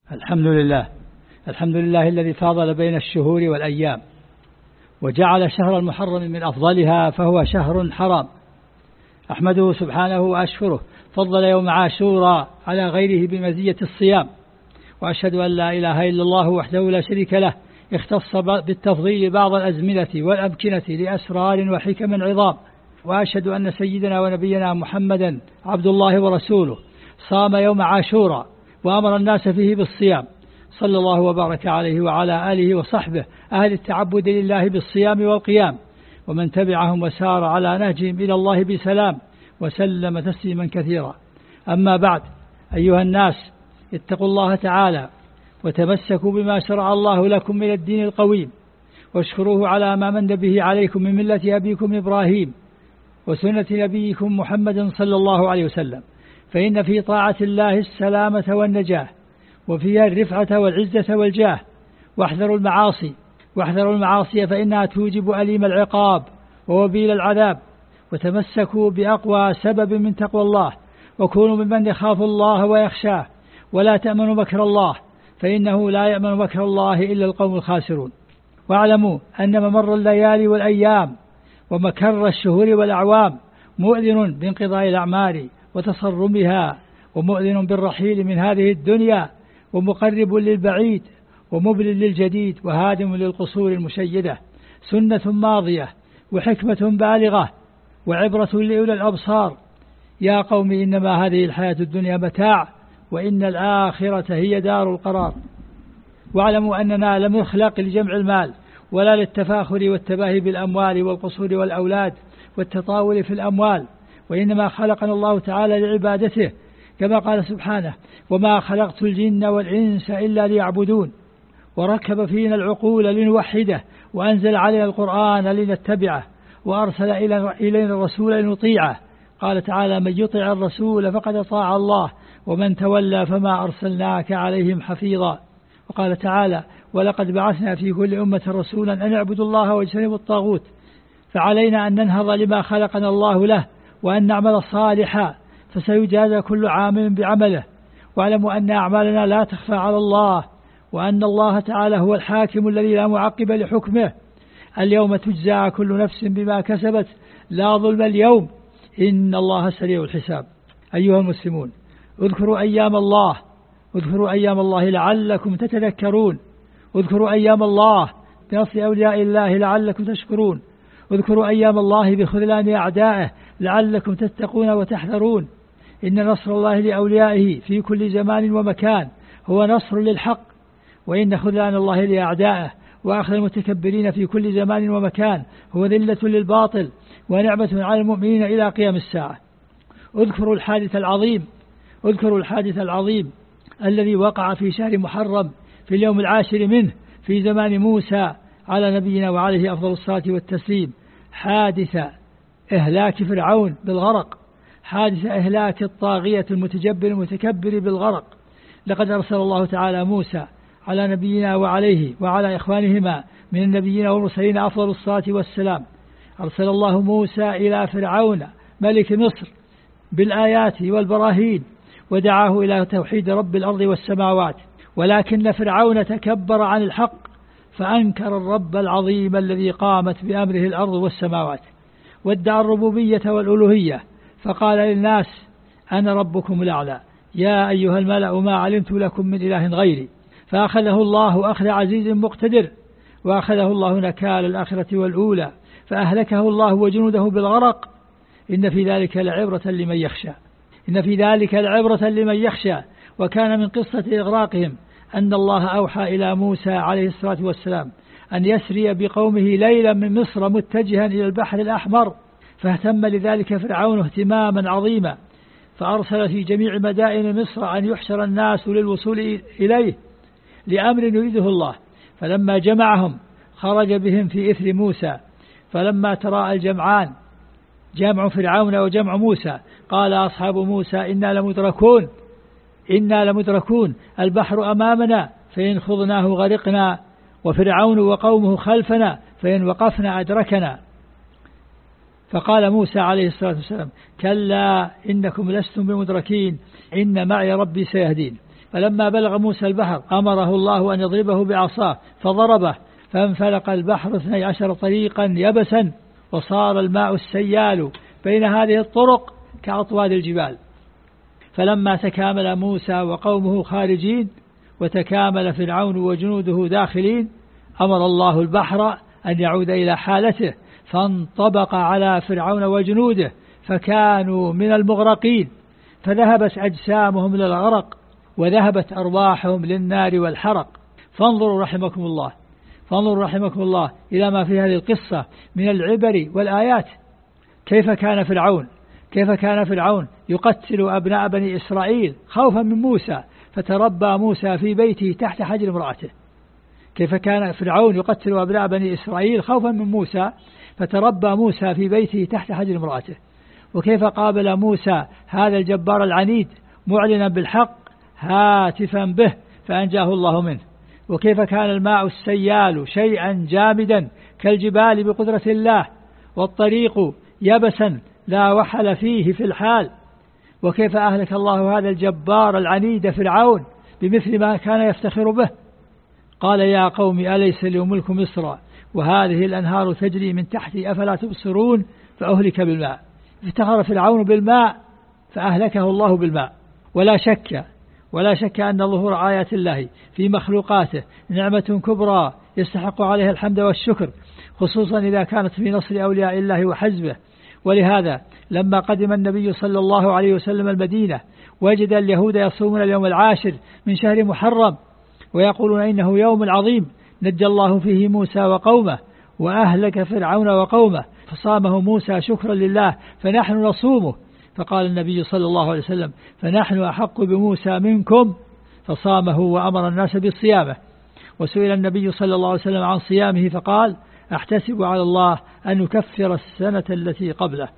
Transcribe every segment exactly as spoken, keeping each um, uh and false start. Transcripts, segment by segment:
الحمد لله الحمد لله الذي فاضل بين الشهور والأيام وجعل شهر المحرم من أفضلها فهو شهر حرام. أحمده سبحانه وأشكره، فضل يوم عاشوراء على غيره بمزية الصيام، وأشهد أن لا إله إلا الله وحده لا شريك له اختص بالتفضيل بعض الأزمنة والأمكنة لأسرار وحكم عظام، وأشهد أن سيدنا ونبينا محمدا عبد الله ورسوله صام يوم عاشوراء وأمر الناس فيه بالصيام، صلى الله وبارك عليه وعلى آله وصحبه أهل التعبد لله بالصيام والقيام، ومن تبعهم وسار على نهجهم إلى الله بسلام وسلم تسليما كثيرا. أما بعد، أيها الناس، اتقوا الله تعالى وتمسكوا بما شرع الله لكم من الدين القويم، واشكروه على ما من به عليكم من ملة أبيكم إبراهيم وسنة نبيكم محمد صلى الله عليه وسلم، فإن في طاعة الله السلامة والنجاة، وفيها الرفعة والعزة والجاه. واحذروا المعاصي واحذروا المعاصي فإنها توجب أليم العقاب ووبيل العذاب، وتمسكوا بأقوى سبب من تقوى الله، وكونوا ممن يخاف الله ويخشاه، ولا تأمنوا مكر الله فإنه لا يأمن مكر الله إلا القوم الخاسرون. واعلموا أن ممر الليالي والأيام ومكر الشهور والأعوام مؤذن بانقضاء الأعمار وتصرمها، ومؤذن بالرحيل من هذه الدنيا، ومقرب للبعيد ومبل للجديد، وهادم للقصور المشيدة. سنة ماضية وحكمة بالغة وعبرة لأولي الأبصار. يا قوم إنما هذه الحياة الدنيا متاع، وإن الآخرة هي دار القرار. واعلموا أننا لم نخلق لجمع المال ولا للتفاخر والتباهي بالأموال والقصور والأولاد والتطاول في الأموال، وإنما خلقنا الله تعالى لعبادته، كما قال سبحانه: وما خلقت الجن والإنس إلا ليعبدون. وركب فينا العقول لنوحده، وأنزل علينا القرآن لنتبعه، وأرسل إلينا الرسول لنطيعه. قال تعالى: من يطع الرسول فقد أطاع الله، ومن تولى فما أرسلناك عليهم حفيظا. وقال تعالى: ولقد بعثنا في كل أمة رسولا أن اعبدوا الله واجتنبوا الطاغوت. فعلينا أن ننهض لما خلقنا الله له، وأن نعمل صالحا، فسيجازى كل عامل بعمله. واعلموا أن أعمالنا لا تخفى على الله، وأن الله تعالى هو الحاكم الذي لا معقب لحكمه. اليوم تجزى كل نفس بما كسبت، لا ظلم اليوم، إن الله سريع الحساب. أيها المسلمون، اذكروا أيام الله اذكروا أيام الله لعلكم تتذكرون. اذكروا أيام الله بنصر أولياء الله لعلكم تشكرون. اذكروا أيام الله بخذلان أعدائه لعلكم تتقون وتحذرون. إن نصر الله لأوليائه في كل زمان ومكان هو نصر للحق، وإن خذلان الله لأعدائه وأخذ المتكبرين في كل زمان ومكان هو ذلة للباطل ونعمة على المؤمنين إلى قيام الساعة. اذكروا الحادث العظيم اذكروا الحادث العظيم الذي وقع في شهر محرم في اليوم العاشر منه في زمان موسى على نبينا وعليه أفضل الصلاة والتسليم، حادث إهلاك فرعون بالغرق، حادث إهلاك الطاغية المتجبر المتكبر بالغرق. لقد أرسل الله تعالى موسى على نبينا وعليه وعلى إخوانهما من النبيين والمرسلين أفضل الصلاة والسلام. أرسل الله موسى إلى فرعون ملك مصر بالآيات والبراهين، ودعاه إلى توحيد رب الأرض والسماوات، ولكن فرعون تكبر عن الحق فأنكر الرب العظيم الذي قامت بأمره الأرض والسماوات، وادعى الربوبية والألوهية، فقال للناس: أنا ربكم الأعلى، يا أيها الملأ ما علمت لكم من إله غيري. فأخذه الله أخذ عزيز مقتدر، وأخذه الله نكال الآخرة والأولى، فأهلكه الله وجنوده بالغرق. إن في ذلك لعبرة لمن يخشى إن في ذلك لعبرة لمن يخشى. وكان من قصة إغراقهم أن الله أوحى إلى موسى عليه الصلاة والسلام أن يسري بقومه ليلا من مصر متجها إلى البحر الأحمر، فاهتم لذلك فرعون اهتماما عظيما، فأرسل في جميع مدائن مصر أن يحشر الناس للوصول إليه لأمر يريده الله. فلما جمعهم خرج بهم في إثر موسى، فلما تراءى الجمعان، جمع فرعون وجمع موسى، قال أصحاب موسى: إنا لمدركون إنا لمدركون البحر أمامنا، فإن خضناه غرقنا، وفرعون وقومه خلفنا، فإن وقفنا أدركنا. فقال موسى عليه الصلاة والسلام: كلا إنكم لستم بمدركين، إن معي ربي سيهدين. فلما بلغ موسى البحر أمره الله أن يضربه بعصاه فضربه فانفلق البحر اثني عشر طريقا يبسا وصار الماء السيال بين هذه الطرق كأطواد الجبال. فلما تكامل موسى وقومه خارجين وتكامل فرعون وجنوده داخلين أمر الله البحر أن يعود إلى حالته فانطبق على فرعون وجنوده فكانوا من المغرقين، فذهبت أجسامهم للغرق وذهبت أرواحهم للنار والحرق. فانظروا رحمكم الله فانظروا رحمكم الله إلى ما في هذه القصة من العبر والآيات. كيف كان فرعون كيف كان فرعون يقتل أبناء بني إسرائيل خوفا من موسى، فتربى موسى في بيته تحت حجر امرأته. كيف كان فرعون يقتل أبناء بني إسرائيل خوفا من موسى، فتربى موسى في بيته تحت حجر امرأته. وكيف قابل موسى هذا الجبار العنيد معلنا بالحق هاتفا به فأنجاه الله منه. وكيف كان الماء السيال شيئا جامدا كالجبال بقدرة الله، والطريق يبسا لا وحل فيه في الحال. وكيف أهلك الله هذا الجبار العنيد فرعون بمثل ما كان يفتخر به. قال يا قوم أليس لي ملك مصر وهذه الأنهار تجري من تحتي أفلا تبصرون فأهلك بالماء. افتخر فرعون بالماء فأهلكه الله بالماء. ولا شك ولا شك أن ظهور آيات الله في مخلوقاته نعمة كبرى يستحق عليها الحمد والشكر، خصوصا إذا كانت في نصر أولياء الله وحزبه. ولهذا لما قدم النبي صلى الله عليه وسلم المدينة وجد اليهود يصومون اليوم العاشر من شهر محرم ويقولون إنه يوم عظيم نجى الله فيه موسى وقومه وأهلك فرعون وقومه، فصامه موسى شكرا لله فنحن نصومه. فقال النبي صلى الله عليه وسلم فنحن أحق بموسى منكم، فصامه وأمر الناس بصيامه. وسئل النبي صلى الله عليه وسلم عن صيامه فقال أحتسب على الله أن يكفر السنة التي قبله.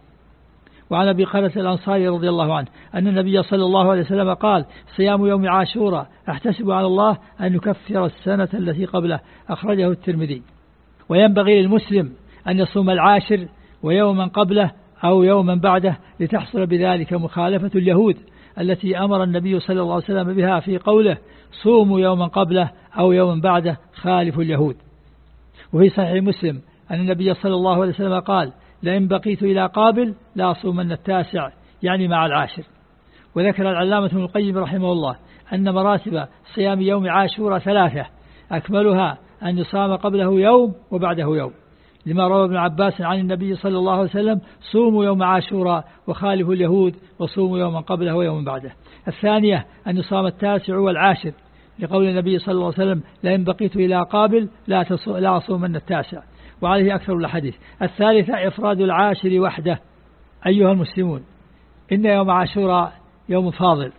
وعن أبي قرة الأنصاري رضي الله عنه أن النبي صلى الله عليه وسلم قال صيام يوم عاشوراء أحتسب على الله أن يكفر السنة التي قبله، أخرجه الترمذي. وينبغي للمسلم أن يصوم العاشر ويوما قبله أو يوما بعده لتحصل بذلك مخالفة اليهود التي أمر النبي صلى الله عليه وسلم بها في قوله صوموا يوما قبله أو يوما بعده خالف اليهود. وفي صحيح مسلم أن النبي صلى الله عليه وسلم قال لئن بقيت إلى قابل لا أصومن التاسع، يعني مع العاشر. وذكر العلامة ابن القيم رحمه الله أن مراتب صيام يوم عاشوراء ثلاثة، أكملها أن يصام قبله يوم وبعده يوم، لما روى ابن عباس عن النبي صلى الله عليه وسلم صوموا يوم عاشوراء وخالفوا اليهود وصوموا يوما قبله ويوما بعده. الثانية أن يصام التاسع والعاشر لقول النبي صلى الله عليه وسلم لئن بقيت إلى قابل لا لا أصومن التاسع، وعليه أكثر الحديث. الثالثة إفراد العاشر وحده. أيها المسلمون، إن يوم عاشوراء يوم فاضل،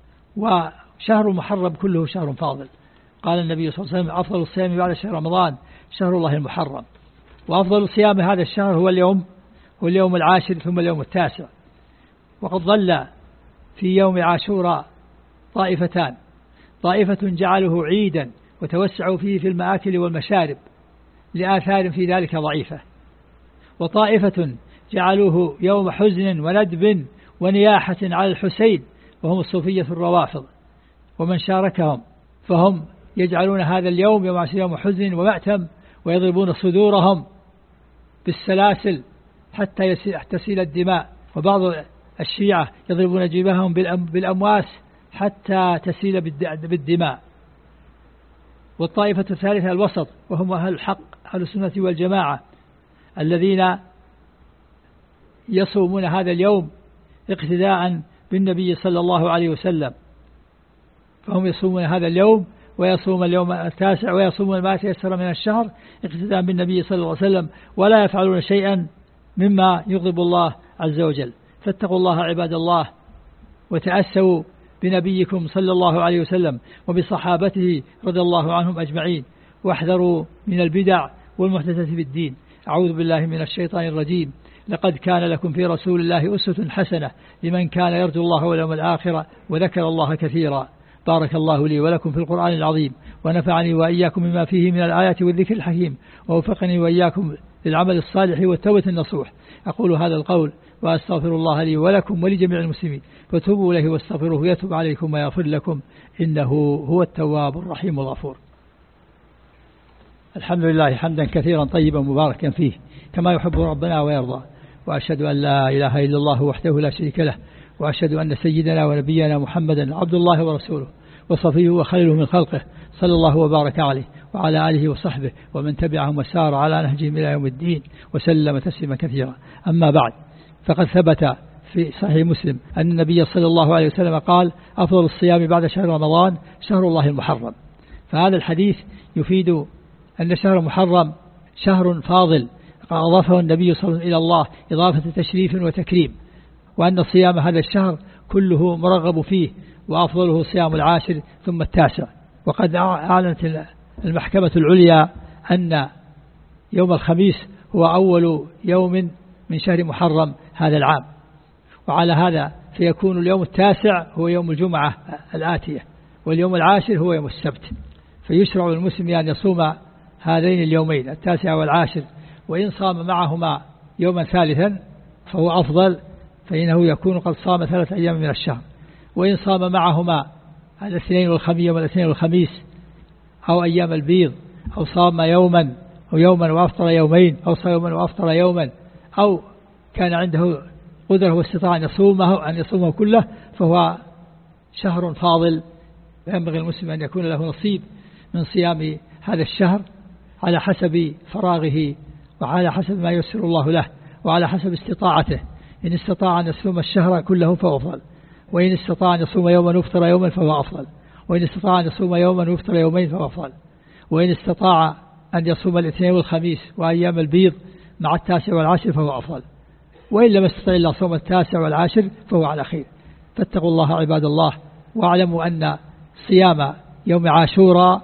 وشهر محرم كله شهر فاضل. قال النبي صلى الله عليه وسلم أفضل الصيام بعد شهر رمضان شهر الله المحرم، وأفضل صيام هذا الشهر هو اليوم هو اليوم العاشر ثم اليوم التاسع. وقد ظل في يوم عاشوراء طائفتان، طائفة جعله عيدا وتوسعوا فيه في المآكل والمشارب لآثار في ذلك ضعيفة، وطائفة جعلوه يوم حزن وندب ونياحة على الحسين وهم الصوفية الروافض ومن شاركهم، فهم يجعلون هذا اليوم يوم يوم حزن ومأتم ويضربون صدورهم بالسلاسل حتى تسيل الدماء، وبعض الشيعة يضربون جباههم بالأمواس حتى تسيل بالدماء. والطائفة الثالثة الوسط وهم أهل الحق أهل السنة والجماعة الذين يصومون هذا اليوم اقتداء بالنبي صلى الله عليه وسلم، فهم يصومون هذا اليوم ويصوم اليوم التاسع ويصومون ما تيسر من الشهر اقتداء بالنبي صلى الله عليه وسلم، ولا يفعلون شيئا مما يغضب الله عز وجل. فاتقوا الله عباد الله وتأسوا بنبيكم صلى الله عليه وسلم وبصحابته رضي الله عنهم أجمعين، واحذروا من البدع والمحدثات في الدين. أعوذ بالله من الشيطان الرجيم. لقد كان لكم في رسول الله أسوة حسنة لمن كان يرجو الله واليوم الآخر وذكر الله كثيرا. بارك الله لي ولكم في القرآن العظيم، ونفعني وإياكم بما فيه من الآيات والذكر الحكيم، ووفقني وإياكم للعمل الصالح والتوبة النصوح. أقول هذا القول وأستغفر الله لي ولكم ولجميع المسلمين فتوبوا إليه واستغفروه يتوب عليكم ويغفر لكم إنه هو التواب الرحيم الغفور. الحمد لله حمدا كثيرا طيبا مباركا فيه كما يحب ربنا ويرضى، وأشهد أن لا إله إلا الله وحده لا شريك له، وأشهد أن سيدنا ونبينا محمدا عبد الله ورسوله وصفيه وخليله من خلقه صلى الله وبارك عليه وعلى آله وصحبه ومن تبعهم وسار على نهجهم إلى يوم الدين وسلم تسليما كثيرا. أما بعد، فقد ثبت في صحيح مسلم أن النبي صلى الله عليه وسلم قال: أفضل الصيام بعد شهر رمضان شهر الله المحرم. فهذا الحديث يفيد أن شهر محرم شهر فاضل أضافه النبي صلى الله عليه وسلم إلى الله إضافة تشريف وتكريم، وأن صيام هذا الشهر كله مرغب فيه، وأفضله صيام العاشر ثم التاسع. وقد أعلنت المحكمة العليا أن يوم الخميس هو أول يوم من شهر محرم هذا العام، وعلى هذا فيكون اليوم التاسع هو يوم الجمعة الآتية، واليوم العاشر هو يوم السبت. فيشرع المسلم أن يصوم هذين اليومين التاسع والعاشر، وإن صام معهما يوما ثالثا فهو أفضل، فإنه يكون قد صام ثلاثة أيام من الشهر. وإن صام معهما الاثنين والخميس والاثنين والخميس أو أيام البيض، أو صام يوما أو يوما وأفطر يومين، أو صام يوما وأفطر يوما، أو كان عنده قدرة واستطاع أن يصومه أن يصومه كله، فهو شهر فاضل، ينبغي المسلم أن يكون له نصيب من صيام هذا الشهر على حسب فراغه وعلى حسب ما ييسر الله له وعلى حسب استطاعته. إن استطاع أن يصوم الشهر كله فهو أفضل، وإن استطاع أن يصوم يوما ويفطر يوما فهو أفضل، وإن استطاع أن يصوم يوما ويفطر يومين فهو أفضل، وإن استطاع أن يصوم الاثنين والخميس وأيام البيض مع التاسع والعاشر فهو أفضل، وإن لم يستطع إلا صوم التاسع والعاشر فهو على خير. فاتقوا الله عباد الله، واعلموا أن صيام يوم عاشوراء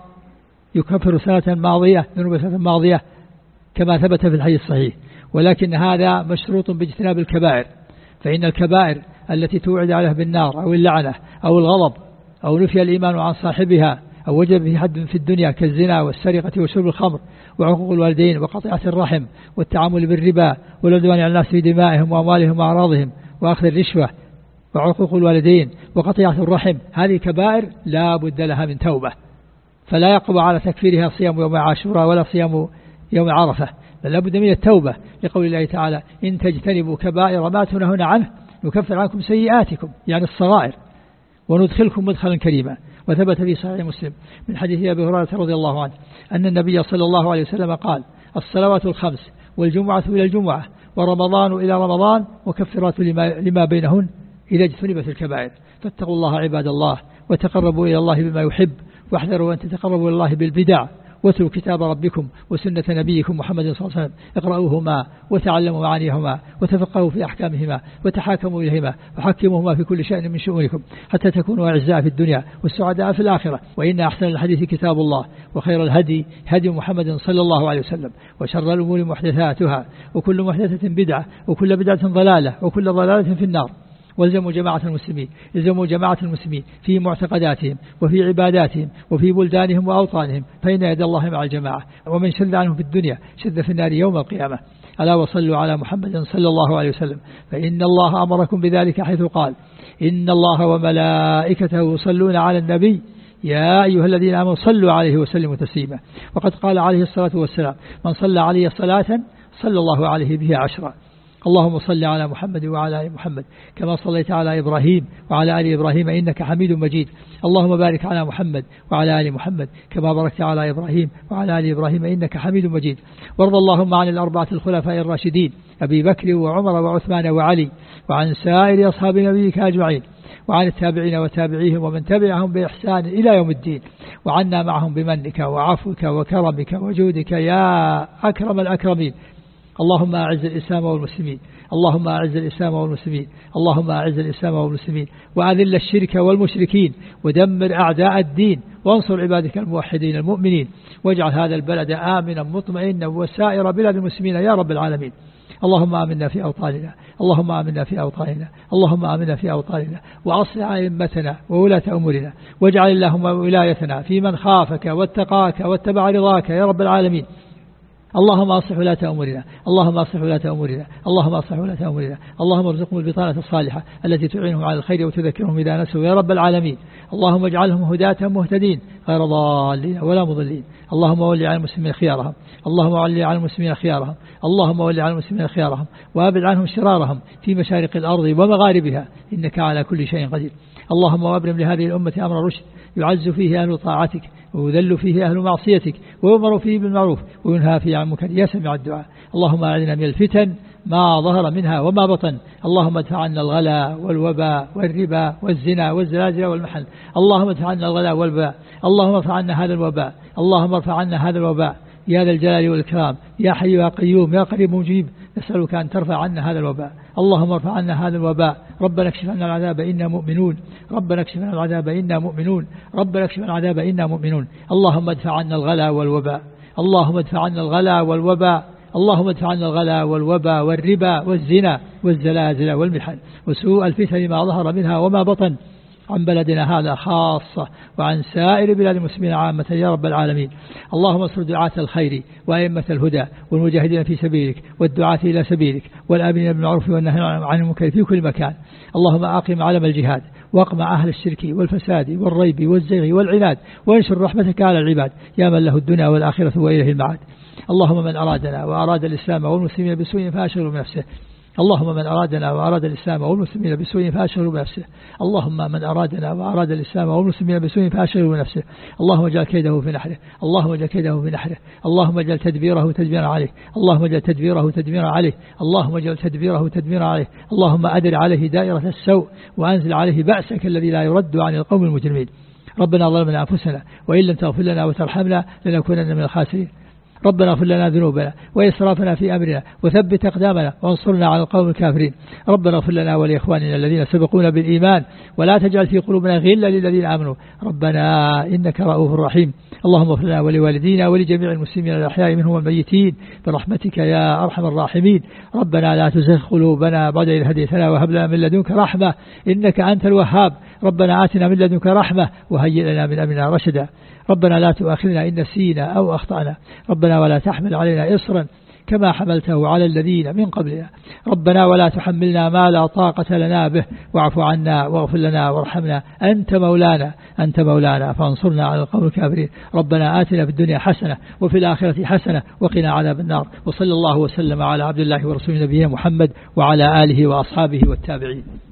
يكفر سنة ماضية ذنوب سنة ماضية كما ثبت في الحديث الصحيح، ولكن هذا مشروط باجتناب الكبائر، فإن الكبائر التي توعد عليها بالنار أو اللعنة أو الغضب أو نفي الإيمان عن صاحبها أو وجب في حد في الدنيا كالزنا والسرقة وشرب الخمر وعقوق الوالدين وقطيعة الرحم والتعامل بالربا والعدوان على الناس في دمائهم وأموالهم وأعراضهم وأخذ الرشوة وعقوق الوالدين وقطيعة الرحم، هذه كبائر لا بد لها من توبة، فلا يقوى على تكفيرها صيام يوم عاشوراء ولا صيام يوم عرفة، بل لا بد من التوبة، لقول الله تعالى: إن تجتنبوا كبائر ما تنهون عنه نكفر عنكم سيئاتكم، يعني الصغائر، وندخلكم مدخلا كريما. وثبت في صحيح مسلم من حديث أبي هريرة رضي الله عنه أن النبي صلى الله عليه وسلم قال: الصلوات الخمس والجمعة إلى الجمعة ورمضان إلى رمضان مكفرات لما, لما بينهن إذا اجتنبت الكبائر. فاتقوا الله عباد الله، وتقربوا إلى الله بما يحب، واحذروا أن تتقربوا إلى الله بالبدع، واتلوا كتاب ربكم وسنة نبيكم محمد صلى الله عليه وسلم، اقرأوهما وتعلموا معانيهما وتفقهوا في أحكامهما وتحاكموا إليهما وحكموهما في كل شأن من شؤونكم حتى تكونوا أعزاء في الدنيا والسعداء في الآخرة. وإن أحسن الحديث كتاب الله، وخير الهدي هدي محمد صلى الله عليه وسلم، وشر الأمور محدثاتها، وكل محدثة بدعة، وكل بدعة ضلالة، وكل ضلالة في النار. والزموا جماعة المسلمين الزموا جماعة المسلمين في معتقداتهم وفي عباداتهم وفي بلدانهم وأوطانهم، فإن يد الله مع الجماعة، ومن شذ عنهم في الدنيا شذ في النار يوم القيامة. ألا وصلوا على محمد صلى الله عليه وسلم، فإن الله أمركم بذلك حيث قال: إن الله وملائكته يصلون على النبي يا أيها الذين آمنوا صلوا عليه وسلموا تسليما. وقد قال عليه الصلاة والسلام: من صلى عليه صلاة صلى الله عليه بها عشرا. اللهم صل على محمد وعلى آل محمد كما صليت على إبراهيم وعلى آل إبراهيم إنك حميد مجيد. اللهم بارك على محمد وعلى آل محمد كما باركت على إبراهيم وعلى آل إبراهيم إنك حميد مجيد. وارض اللهم عن الأربعة الخلفاء الراشدين أبي بكر وعمر وعثمان وعلي، وعن سائر أصحاب نبيك أجمعين، وعن التابعين وتابعيهم ومن تبعهم بإحسان إلى يوم الدين، وعنا معهم بمنك وعفوك وكرمك وجودك يا أكرم الأكرمين. اللهم أعز الإسلام والمسلمين، اللهم أعز الإسلام والمسلمين، اللهم أعز الإسلام والمسلمين، وأذل الشرك والمشركين، ودمر أعداء الدين، وانصر عبادك الموحدين المؤمنين، واجعل هذا البلد آمنا مطمئنا وسائر بلاد المسلمين يا رب العالمين. اللهم آمنا في أوطاننا، اللهم آمنا في أوطاننا، اللهم آمنا في أوطاننا، وأصلح أئمتنا وولاة أمورنا، واجعل اللهم ولايتنا في من خافك واتقاك واتبع رضاك يا رب العالمين. اللهم أصلح ولاة أمورنا اللهم أصلح ولاة أمورنا اللهم أصلح ولاة أمورنا اللهم ارزقهم البطانة الصالحة التي تعينهم على الخير وتذكرهم إذا نسوا يا رب العالمين. اللهم اجعلهم هداة مهتدين غير ضالين ولا مضلين. اللهم ولي على المسلمين خيارهم اللهم ولي على المسلمين خيارهم اللهم ولي على المسلمين خيارهم وأبعد عنهم شرارهم في مشارق الأرض ومغاربها إنك على كل شيء قدير. اللهم وأبرم لهذه الأمة أمر رشد يعز فيه أهل طاعتك ويذل فيه أهل معصيتك ويؤمر فيه بالمعروف وينهى فيه عن المنكر يا سميع الدعاء. اللهم أعذنا من الفتن ما ظهر منها وما بطن. اللهم ادفع عنا الغلا والوباء والربا والزنا والزلازل والمحن. اللهم ادفع عنا الغلا والوباء اللهم ارفع عنا هذا الوباء اللهم ارفع عنا هذا الوباء يا ذا الجلال والإكرام يا حي يا قيوم يا قريب مجيب. نسألك أن ترفع عنا هذا الوباء. اللهم ارفع عنا هذا الوباء. ربنا اكشف عنا العذاب إنا مؤمنون ربنا اكشف عنا العذاب إنا مؤمنون ربنا اكشف عنا العذاب إنا مؤمنون. اللهم ادفع عنا الغلا والوباء اللهم ادفع عنا الغلا والوباء اللهم ادفع عنا الغلا والوباء والربا والزنا والزلازل والمحن وسوء الفتن ما ظهر منها وما بطن عن بلدنا هذا خاصة وعن سائر بلاد المسلمين عامة يا رب العالمين. اللهم انصر دعاة الخير وأئمة الهدى والمجاهدين في سبيلك والدعاة إلى سبيلك والآمرين بالمعروف والنهي عن المنكر في كل مكان. اللهم أقم علم الجهاد واقمع أهل الشرك والفساد والريب والزيغ والعناد وانشر رحمتك على العباد يا من له الدنيا والآخرة وإليه المعاد. اللهم من أرادنا وأراد الإسلام والمسلمين بسوء فأشغله بنفسه اللهم من أرادنا وأراد الإسلام والمسلمين بسوء فأشغله بنفسه اللهم من أرادنا وأراد الإسلام والمسلمين بسوء فأشغله بنفسه اللهم اجعل كيده في نحره اللهم اجعل كيده في نحره اللهم اجعل تدبيره تدبيرا عليه اللهم اجعل تدبيره تدبيرا عليه اللهم اجعل تدبيره تدبيرا عليه اللهم أدر عليه دائرة السوء وأنزل عليه بأسك الذي لا يرد عن القوم المجرمين. ربنا ظلمنا أنفسنا وإن لم تغفر لنا وترحمنا لنكونن من الخاسرين. ربنا اغفر لنا ذنوبنا وإسرافنا في أمرنا وثبت أقدامنا وانصرنا على القوم الكافرين. ربنا اغفر لنا ولإخواننا الذين سبقونا بالإيمان ولا تجعل في قلوبنا غلا للذين آمنوا ربنا إنك رؤوف رحيم. اللهم اغفر لنا ولوالدينا ولجميع المسلمين الأحياء منهم والميتين برحمتك يا أرحم الراحمين. ربنا لا تزغ قلوبنا بعد إذ هديتنا وهب لنا من لدنك رحمة إنك أنت الوهاب. ربنا آتنا من لدنك رحمة وهيئ لنا من أمرنا رشدا. ربنا لا تؤاخذنا إن نسينا أو أخطأنا ربنا ولا تحمل علينا إصرا كما حملته على الذين من قبلنا ربنا ولا تحملنا ما لا طاقة لنا به واعف عنا واغفر لنا وارحمنا أنت مولانا أنت مولانا فانصرنا على القوم الكافرين. ربنا آتنا في الدنيا حسنة وفي الآخرة حسنة وقنا عذاب النار. وصلى الله وسلم على عبد الله ورسوله نبينا محمد وعلى آله وأصحابه والتابعين.